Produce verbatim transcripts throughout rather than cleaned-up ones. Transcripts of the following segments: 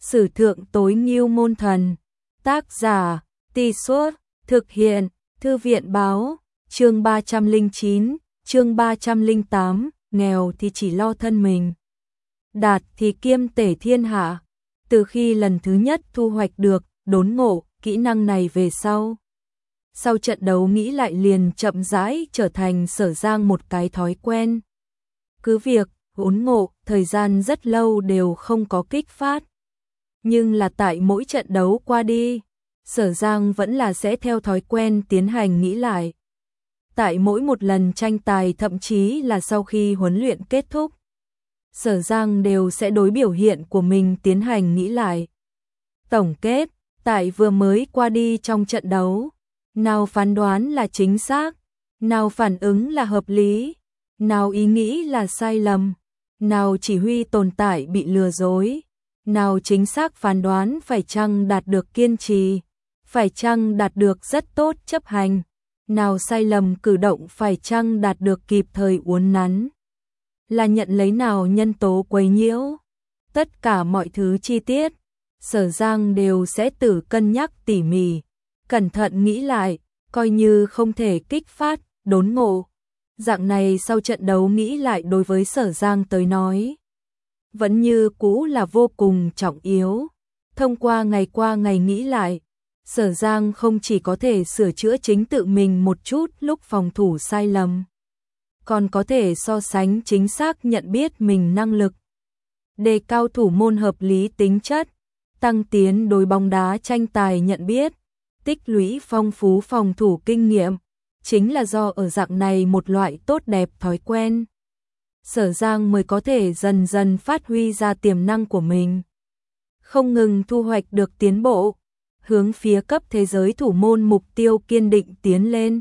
Sử thượng tối ngưu môn thần. Tác giả, Tì Suốt, thực hiện, Thư viện báo, chương ba trăm lẻ chín, chương ba trăm lẻ tám, nghèo thì chỉ lo thân mình. Đạt thì kiêm tể thiên hạ. Từ khi lần thứ nhất thu hoạch được, đốn ngộ, kỹ năng này về sau. Sau trận đấu nghĩ lại liền chậm rãi trở thành Sở Giang một cái thói quen. Cứ việc, đốn ngộ, thời gian rất lâu đều không có kích phát. Nhưng là tại mỗi trận đấu qua đi, Sở Giang vẫn là sẽ theo thói quen tiến hành nghĩ lại. Tại mỗi một lần tranh tài thậm chí là sau khi huấn luyện kết thúc, Sở Giang đều sẽ đối biểu hiện của mình tiến hành nghĩ lại. Tổng kết, tại vừa mới qua đi trong trận đấu, nào phán đoán là chính xác, nào phản ứng là hợp lý, nào ý nghĩ là sai lầm, nào chỉ huy tồn tại bị lừa dối, nào chính xác phán đoán phải chăng đạt được kiên trì, phải chăng đạt được rất tốt chấp hành, nào sai lầm cử động phải chăng đạt được kịp thời uốn nắn, là nhận lấy nào nhân tố quấy nhiễu. Tất cả mọi thứ chi tiết, Sở Giang đều sẽ tự cân nhắc tỉ mỉ, cẩn thận nghĩ lại, coi như không thể kích phát, đốn ngộ. Dạng này sau trận đấu nghĩ lại đối với Sở Giang tới nói, vẫn như cũ là vô cùng trọng yếu. Thông qua ngày qua ngày nghĩ lại, Sở Giang không chỉ có thể sửa chữa chính tự mình một chút lúc phòng thủ sai lầm, còn có thể so sánh chính xác nhận biết mình năng lực, đề cao thủ môn hợp lý tính chất, tăng tiến đối bóng đá tranh tài nhận biết, tích lũy phong phú phòng thủ kinh nghiệm. Chính là do ở dạng này một loại tốt đẹp thói quen, Sở Giang mới có thể dần dần phát huy ra tiềm năng của mình, không ngừng thu hoạch được tiến bộ, hướng phía cấp thế giới thủ môn mục tiêu kiên định tiến lên.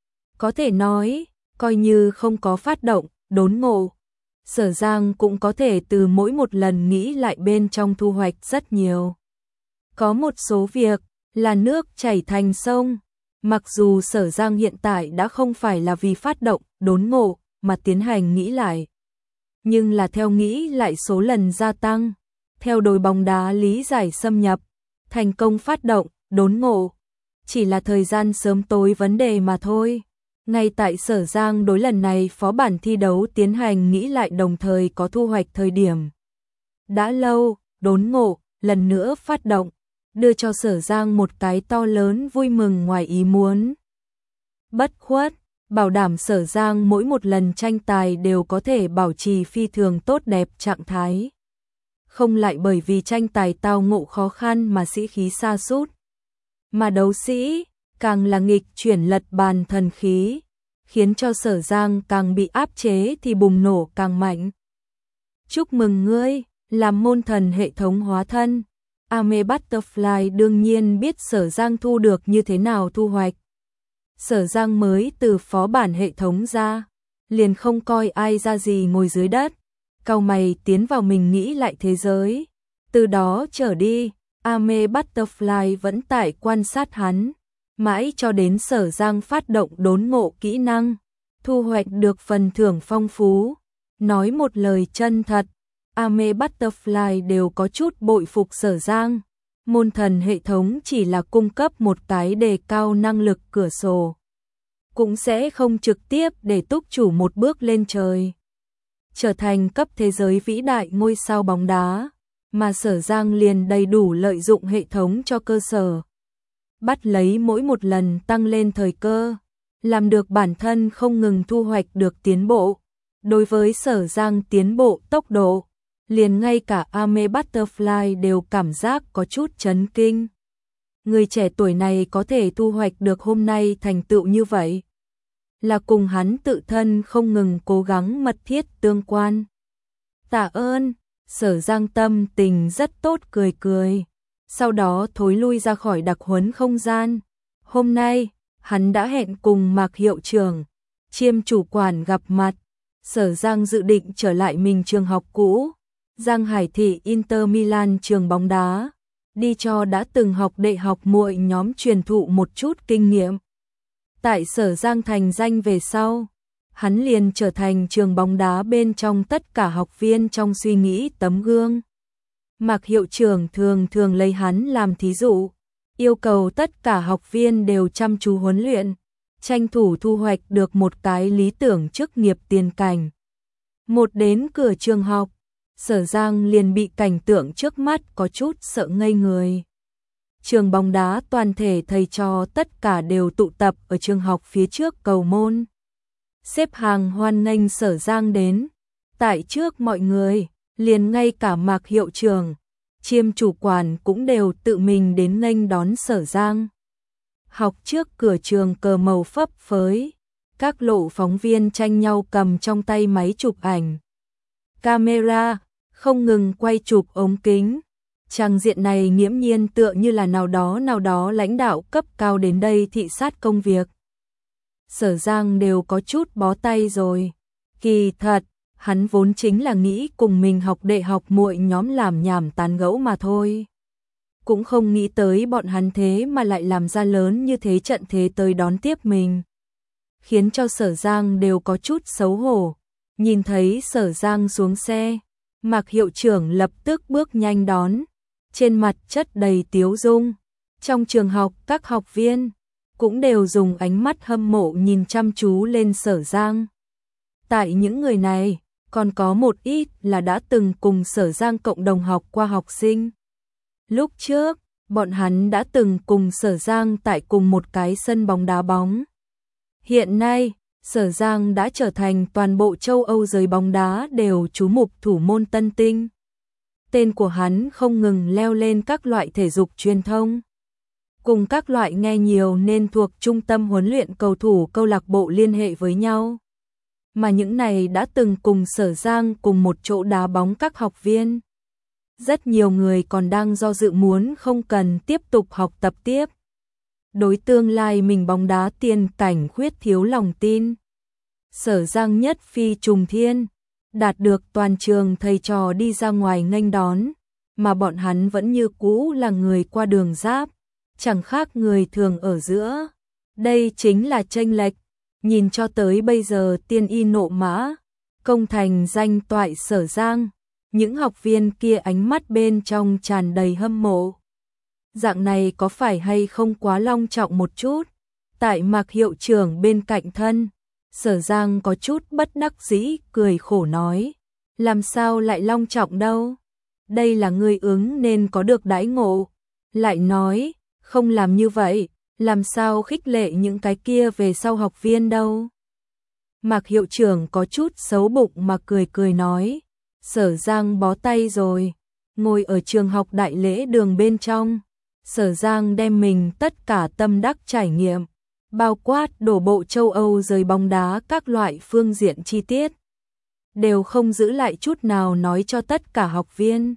Có thể nói, coi như không có phát động, đốn ngộ, Sở Giang cũng có thể từ mỗi một lần nghĩ lại bên trong thu hoạch rất nhiều. Có một số việc là nước chảy thành sông, mặc dù Sở Giang hiện tại đã không phải là vì phát động, đốn ngộ mà tiến hành nghĩ lại, nhưng là theo nghĩ lại số lần gia tăng, theo đội bóng đá lý giải xâm nhập, thành công phát động, đốn ngộ, chỉ là thời gian sớm tối vấn đề mà thôi. Ngay tại Sở Giang đối lần này phó bản thi đấu tiến hành nghĩ lại đồng thời có thu hoạch thời điểm. Đã lâu, đốn ngộ, lần nữa phát động, đưa cho Sở Giang một cái to lớn vui mừng ngoài ý muốn. Bất khuất, bảo đảm Sở Giang mỗi một lần tranh tài đều có thể bảo trì phi thường tốt đẹp trạng thái. Không lại bởi vì tranh tài tao ngộ khó khăn mà sĩ khí sa sút. Mà đấu sĩ, càng là nghịch chuyển lật bàn thần khí, khiến cho Sở Giang càng bị áp chế thì bùng nổ càng mạnh. Chúc mừng ngươi, làm môn thần hệ thống hóa thân. Ame Butterfly đương nhiên biết Sở Giang thu được như thế nào thu hoạch. Sở Giang mới từ phó bản hệ thống ra, liền không coi ai ra gì ngồi dưới đất, cau mày tiến vào mình nghĩ lại thế giới. Từ đó trở đi, Ame Butterfly vẫn tại quan sát hắn, mãi cho đến Sở Giang phát động đốn ngộ kỹ năng, thu hoạch được phần thưởng phong phú. Nói một lời chân thật, Ame Butterfly đều có chút bội phục Sở Giang. Môn thần hệ thống chỉ là cung cấp một cái đề cao năng lực cửa sổ, cũng sẽ không trực tiếp để túc chủ một bước lên trời, trở thành cấp thế giới vĩ đại ngôi sao bóng đá, mà Sở Giang liền đầy đủ lợi dụng hệ thống cho cơ sở, bắt lấy mỗi một lần tăng lên thời cơ, làm được bản thân không ngừng thu hoạch được tiến bộ. Đối với Sở Giang tiến bộ tốc độ, liền ngay cả Ame Butterfly đều cảm giác có chút chấn kinh. Người trẻ tuổi này có thể thu hoạch được hôm nay thành tựu như vậy, là cùng hắn tự thân không ngừng cố gắng mật thiết tương quan. Tạ ơn, Sở Giang tâm tình rất tốt cười cười, sau đó thối lui ra khỏi đặc huấn không gian. Hôm nay, hắn đã hẹn cùng Mạc hiệu trưởng, Chiêm chủ quản gặp mặt. Sở Giang dự định trở lại mình trường học cũ, Giang Hải Thị Inter Milan trường bóng đá, đi cho đã từng học đệ học muội nhóm truyền thụ một chút kinh nghiệm. Tại Sở Giang thành danh về sau, hắn liền trở thành trường bóng đá bên trong tất cả học viên trong suy nghĩ tấm gương. Mạc hiệu trưởng thường thường lấy hắn làm thí dụ, yêu cầu tất cả học viên đều chăm chú huấn luyện, tranh thủ thu hoạch được một cái lý tưởng chức nghiệp tiền cảnh. Một đến cửa trường học, Sở Giang liền bị cảnh tượng trước mắt có chút sợ ngây người. Trường bóng đá toàn thể thầy trò tất cả đều tụ tập ở trường học phía trước cầu môn. Xếp hàng hoan nghênh Sở Giang đến. Tại trước mọi người, liền ngay cả Mạc hiệu trưởng, Chiêm chủ quản cũng đều tự mình đến nghênh đón Sở Giang. Học trước cửa trường cờ màu phấp phới, các lộ phóng viên tranh nhau cầm trong tay máy chụp ảnh. Camera không ngừng quay chụp ống kính. Trang diện này nghiễm nhiên tựa như là nào đó nào đó lãnh đạo cấp cao đến đây thị sát công việc. Sở Giang đều có chút bó tay rồi. Kỳ thật, hắn vốn chính là nghĩ cùng mình học đệ học muội nhóm làm nhảm tán gẫu mà thôi. Cũng không nghĩ tới bọn hắn thế mà lại làm ra lớn như thế trận thế tới đón tiếp mình. Khiến cho Sở Giang đều có chút xấu hổ. Nhìn thấy Sở Giang xuống xe, Mạc hiệu trưởng lập tức bước nhanh đón. Trên mặt chất đầy tiếu dung. Trong trường học các học viên cũng đều dùng ánh mắt hâm mộ nhìn chăm chú lên Sở Giang. Tại những người này, còn có một ít là đã từng cùng Sở Giang cộng đồng học qua học sinh. Lúc trước, bọn hắn đã từng cùng Sở Giang tại cùng một cái sân bóng đá bóng. Hiện nay, Sở Giang đã trở thành toàn bộ châu Âu giới bóng đá đều chú mục thủ môn tân tinh. Tên của hắn không ngừng leo lên các loại thể dục truyền thông. Cùng các loại nghe nhiều nên thuộc trung tâm huấn luyện cầu thủ câu lạc bộ liên hệ với nhau. Mà những này đã từng cùng Sở Giang cùng một chỗ đá bóng các học viên. Rất nhiều người còn đang do dự muốn không cần tiếp tục học tập tiếp. Đối tương lai mình bóng đá tiền cảnh khuyết thiếu lòng tin. Sở Giang nhất phi trùng thiên, đạt được toàn trường thầy trò đi ra ngoài nghênh đón, mà bọn hắn vẫn như cũ là người qua đường giáp, chẳng khác người thường ở giữa. Đây chính là chênh lệch, nhìn cho tới bây giờ tiên y nộ mã, công thành danh toại Sở Giang, những học viên kia ánh mắt bên trong tràn đầy hâm mộ. Dạng này có phải hay không quá long trọng một chút? Tại Mạc hiệu trưởng bên cạnh thân, Sở Giang có chút bất đắc dĩ cười khổ nói, làm sao lại long trọng đâu? Đây là người ứng nên có được đãi ngộ. Lại nói, không làm như vậy, làm sao khích lệ những cái kia về sau học viên đâu? Mạc hiệu trưởng có chút xấu bụng mà cười cười nói, Sở Giang bó tay rồi, ngồi ở trường học đại lễ đường bên trong. Sở Giang đem mình tất cả tâm đắc trải nghiệm, bao quát đổ bộ châu Âu giới bóng đá các loại phương diện chi tiết, đều không giữ lại chút nào nói cho tất cả học viên.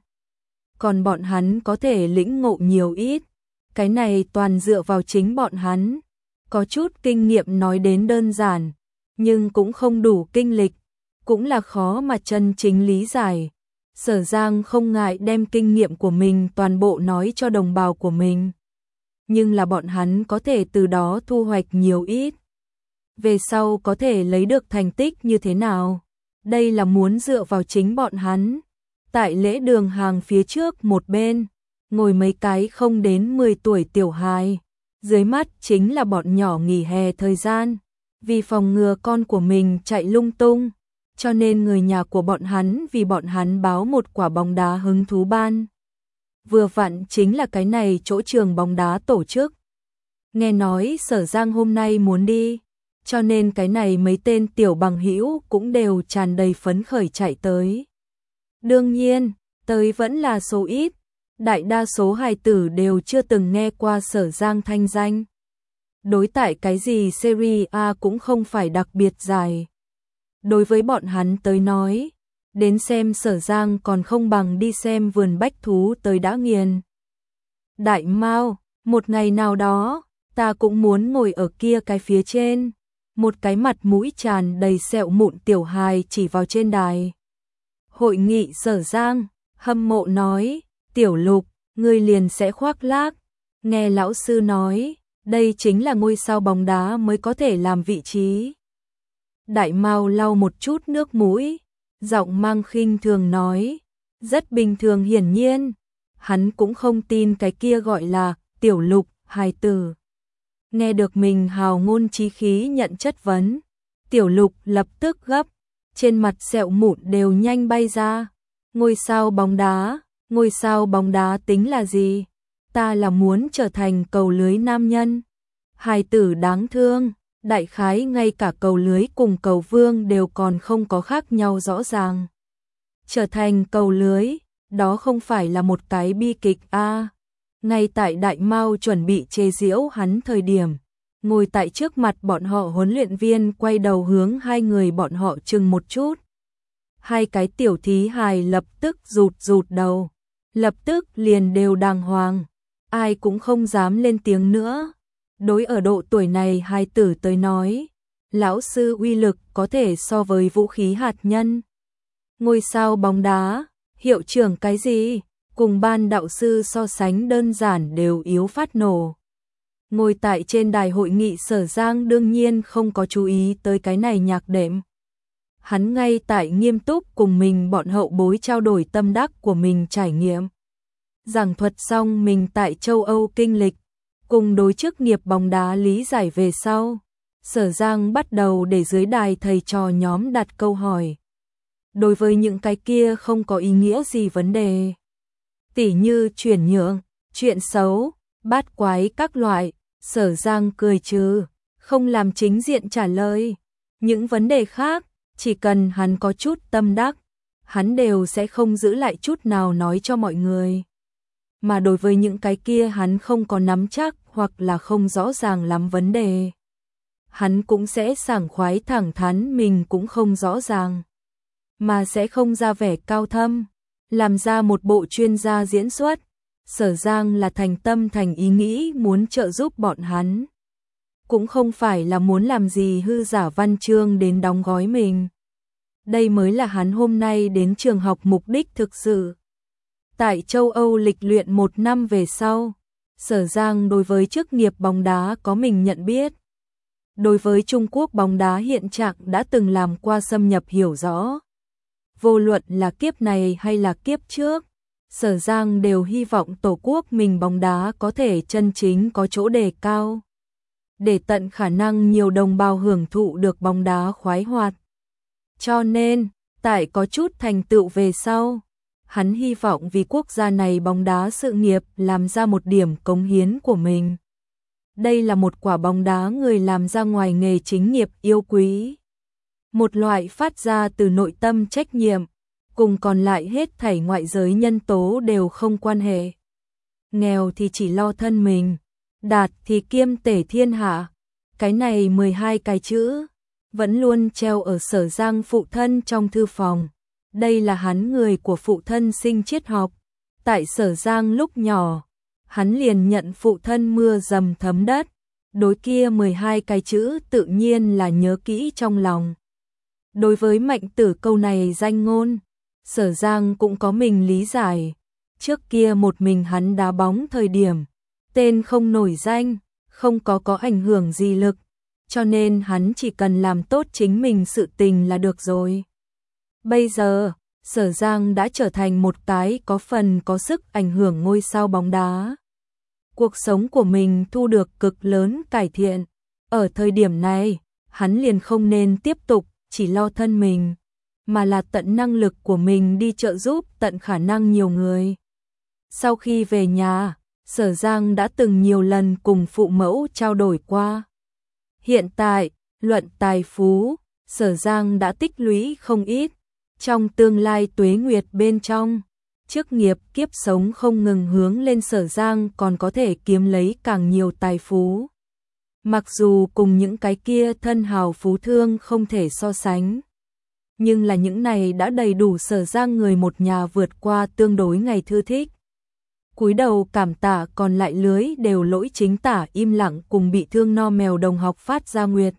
Còn bọn hắn có thể lĩnh ngộ nhiều ít, cái này toàn dựa vào chính bọn hắn. Có chút kinh nghiệm nói đến đơn giản, nhưng cũng không đủ kinh lịch, cũng là khó mà chân chính lý giải. Sở Giang không ngại đem kinh nghiệm của mình toàn bộ nói cho đồng bào của mình. Nhưng là bọn hắn có thể từ đó thu hoạch nhiều ít. Về sau có thể lấy được thành tích như thế nào? Đây là muốn dựa vào chính bọn hắn. Tại lễ đường hàng phía trước một bên, ngồi mấy cái không đến mười tuổi tiểu hài. Dưới mắt chính là bọn nhỏ nghỉ hè thời gian. Vì phòng ngừa con của mình chạy lung tung, cho nên người nhà của bọn hắn vì bọn hắn báo một quả bóng đá hứng thú ban. Vừa vặn chính là cái này chỗ trường bóng đá tổ chức. Nghe nói Sở Giang hôm nay muốn đi, cho nên cái này mấy tên tiểu bằng hữu cũng đều tràn đầy phấn khởi chạy tới. Đương nhiên, tới vẫn là số ít, đại đa số hài tử đều chưa từng nghe qua Sở Giang thanh danh. Đối tại cái gì Serie A cũng không phải đặc biệt dài. Đối với bọn hắn tới nói, đến xem Sở Giang còn không bằng đi xem vườn bách thú tới đã nghiền. Đại Mao, một ngày nào đó, ta cũng muốn ngồi ở kia cái phía trên. Một cái mặt mũi tràn đầy sẹo mụn tiểu hài chỉ vào trên đài. Hội nghị Sở Giang, hâm mộ nói, Tiểu Lục, ngươi liền sẽ khoác lác. Nghe lão sư nói, đây chính là ngôi sao bóng đá mới có thể làm vị trí. Đại Mao lau một chút nước mũi, giọng mang khinh thường nói, Rất bình thường hiển nhiên. Hắn cũng không tin cái kia gọi là Tiểu Lục, hài tử. Nghe được mình hào ngôn chí khí nhận chất vấn, Tiểu Lục lập tức gấp, trên mặt sẹo mụn đều nhanh bay ra. Ngôi sao bóng đá, ngôi sao bóng đá tính là gì? Ta là muốn trở thành cầu lưới nam nhân. Hài tử đáng thương, đại khái ngay cả cầu lưới cùng cầu vương đều còn không có khác nhau rõ ràng. Trở thành cầu lưới, đó không phải là một cái bi kịch a. À, ngay tại Đại Mao chuẩn bị chê giễu hắn thời điểm, ngồi tại trước mặt bọn họ huấn luyện viên quay đầu hướng hai người bọn họ chừng một chút. Hai cái tiểu thí hài lập tức rụt rụt đầu, lập tức liền đều đàng hoàng, ai cũng không dám lên tiếng nữa. Đối ở độ tuổi này hài tử tới nói, lão sư uy lực có thể so với vũ khí hạt nhân. Ngôi sao bóng đá, hiệu trưởng cái gì, cùng ban đạo sư so sánh đơn giản đều yếu phát nổ. Ngồi tại trên đài hội nghị Sở Giang đương nhiên không có chú ý tới cái này nhạc đệm. Hắn ngay tại nghiêm túc cùng mình bọn hậu bối trao đổi tâm đắc của mình trải nghiệm. Giảng thuật xong mình tại châu Âu kinh lịch, cùng đối chức nghiệp bóng đá lý giải về sau. Sở Giang bắt đầu để dưới đài thầy trò nhóm đặt câu hỏi. Đối với những cái kia không có ý nghĩa gì vấn đề, tỉ như chuyển nhượng, chuyện xấu, bát quái các loại, Sở Giang cười trừ, không làm chính diện trả lời. Những vấn đề khác, chỉ cần hắn có chút tâm đắc, hắn đều sẽ không giữ lại chút nào nói cho mọi người. Mà đối với những cái kia hắn không có nắm chắc hoặc là không rõ ràng lắm vấn đề, hắn cũng sẽ sảng khoái thẳng thắn mình cũng không rõ ràng, mà sẽ không ra vẻ cao thâm, làm ra một bộ chuyên gia diễn xuất. Sở Giang là thành tâm thành ý nghĩ muốn trợ giúp bọn hắn, cũng không phải là muốn làm gì hư giả văn chương đến đóng gói mình. Đây mới là hắn hôm nay đến trường học mục đích thực sự. Tại châu Âu lịch luyện một năm về sau, Sở Giang đối với chức nghiệp bóng đá có mình nhận biết. Đối với Trung Quốc bóng đá hiện trạng đã từng làm qua xâm nhập hiểu rõ. Vô luận là kiếp này hay là kiếp trước, Sở Giang đều hy vọng tổ quốc mình bóng đá có thể chân chính có chỗ đề cao, để tận khả năng nhiều đồng bào hưởng thụ được bóng đá khoái hoạt. Cho nên, tại có chút thành tựu về sau, hắn hy vọng vì quốc gia này bóng đá sự nghiệp làm ra một điểm cống hiến của mình. Đây là một quả bóng đá người làm ra ngoài nghề chính nghiệp yêu quý. Một loại phát ra từ nội tâm trách nhiệm, cùng còn lại hết thảy ngoại giới nhân tố đều không quan hệ. Nghèo thì chỉ lo thân mình, đạt thì kiêm tể thiên hạ. Cái này mười hai cái chữ, vẫn luôn treo ở Sở Giang phụ thân trong thư phòng. Đây là hắn người của phụ thân sinh triết học. Tại Sở Giang lúc nhỏ, hắn liền nhận phụ thân mưa dầm thấm đất. Đối kia mười hai cái chữ tự nhiên là nhớ kỹ trong lòng. Đối với Mạnh Tử câu này danh ngôn, Sở Giang cũng có mình lý giải. Trước kia một mình hắn đá bóng thời điểm, tên không nổi danh, không có có ảnh hưởng gì lực, cho nên hắn chỉ cần làm tốt chính mình sự tình là được rồi. Bây giờ, Sở Giang đã trở thành một cái có phần có sức ảnh hưởng ngôi sao bóng đá. Cuộc sống của mình thu được cực lớn cải thiện. Ở thời điểm này, hắn liền không nên tiếp tục chỉ lo thân mình, mà là tận năng lực của mình đi trợ giúp tận khả năng nhiều người. Sau khi về nhà, Sở Giang đã từng nhiều lần cùng phụ mẫu trao đổi qua. Hiện tại, luận tài phú, Sở Giang đã tích lũy không ít. Trong tương lai tuế nguyệt bên trong, chức nghiệp kiếp sống không ngừng hướng lên, Sở Giang còn có thể kiếm lấy càng nhiều tài phú. Mặc dù cùng những cái kia thân hào phú thương không thể so sánh, nhưng là những này đã đầy đủ Sở Giang người một nhà vượt qua tương đối ngày thư thích. Cúi đầu cảm tạ, còn lại lưới đều lỗi chính tả im lặng cùng bị thương no mèo đồng học phát ra nguyệt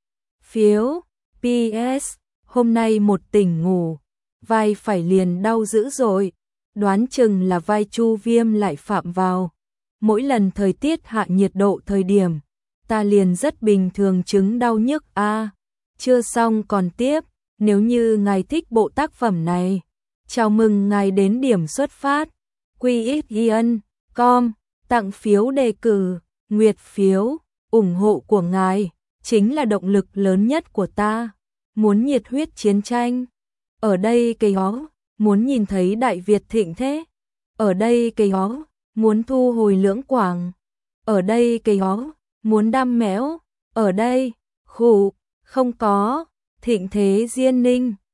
phiếu. pê ét Hôm nay một tỉnh ngủ, vai phải liền đau dữ rồi, đoán chừng là vai Chu Viêm lại phạm vào. Mỗi lần thời tiết hạ nhiệt độ thời điểm, ta liền rất bình thường chứng đau nhức a. À, chưa xong còn tiếp, nếu như ngài thích bộ tác phẩm này, Chào mừng ngài đến điểm xuất phát. quy ích yên com tặng phiếu đề cử, nguyệt phiếu, ủng hộ của ngài chính là động lực lớn nhất của ta. Muốn nhiệt huyết chiến tranh? Ở đây cây ó, muốn nhìn thấy Đại Việt thịnh thế? Ở đây cây ó, muốn thu hồi Lưỡng Quảng? Ở đây cây ó, muốn đam mẽo? Ở đây, khụ, không có, thịnh thế Diên Ninh.